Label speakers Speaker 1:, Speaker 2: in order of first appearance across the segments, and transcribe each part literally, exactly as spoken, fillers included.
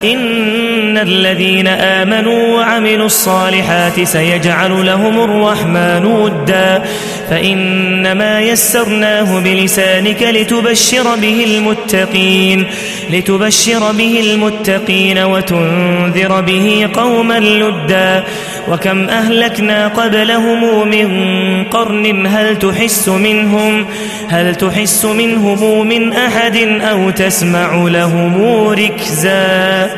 Speaker 1: إن الذين آمنوا وعملوا الصالحات سيجعل لهم الرحمن ودا فإنما يسرناه بلسانك لتبشر به المتقين لتبشر به المتقين وتنذر به قوما لدا وكم أهلكنا قبلهم من قرن هل تحس منهم هل تحس منهم من أحد أو تسمع لهم ركزا.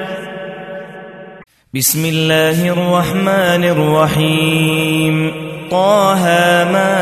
Speaker 1: بسم الله الرحمن الرحيم. طه ما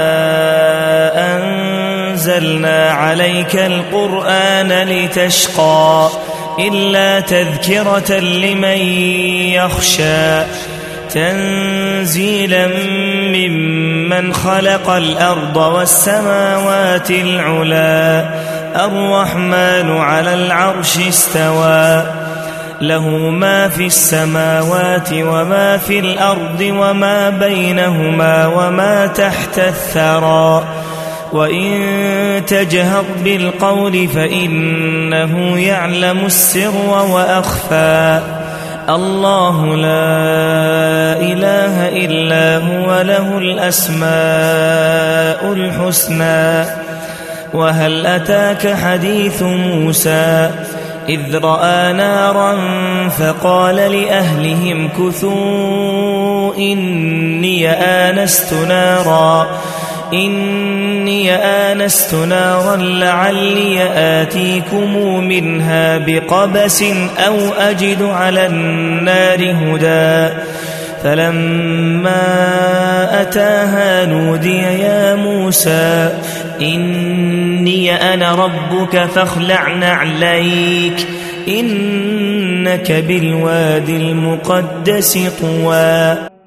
Speaker 1: أنزلنا عليك القرآن لتشقى إلا تذكرة لمن يخشى تنزيلا ممن خلق الأرض والسماوات العلا الرحمن على العرش استوى له ما في السماوات وما في الأرض وما بينهما وما تحت الثرى وإن تجهر بالقول فإنه يعلم السر وأخفى الله لا إله إلا هو له الأسماء الحسنى. وهل أتاك حديث موسى إذ رأى نارا فقال لأهلهم كثوا إني آنست نارا إني آنست نارا لعلي آتيكم منها بقبس أو أجد على النار هدى فلما أتاها نودي يا موسى إني أنا ربك فاخلع نعليك إنك بالوادي المقدس طوى.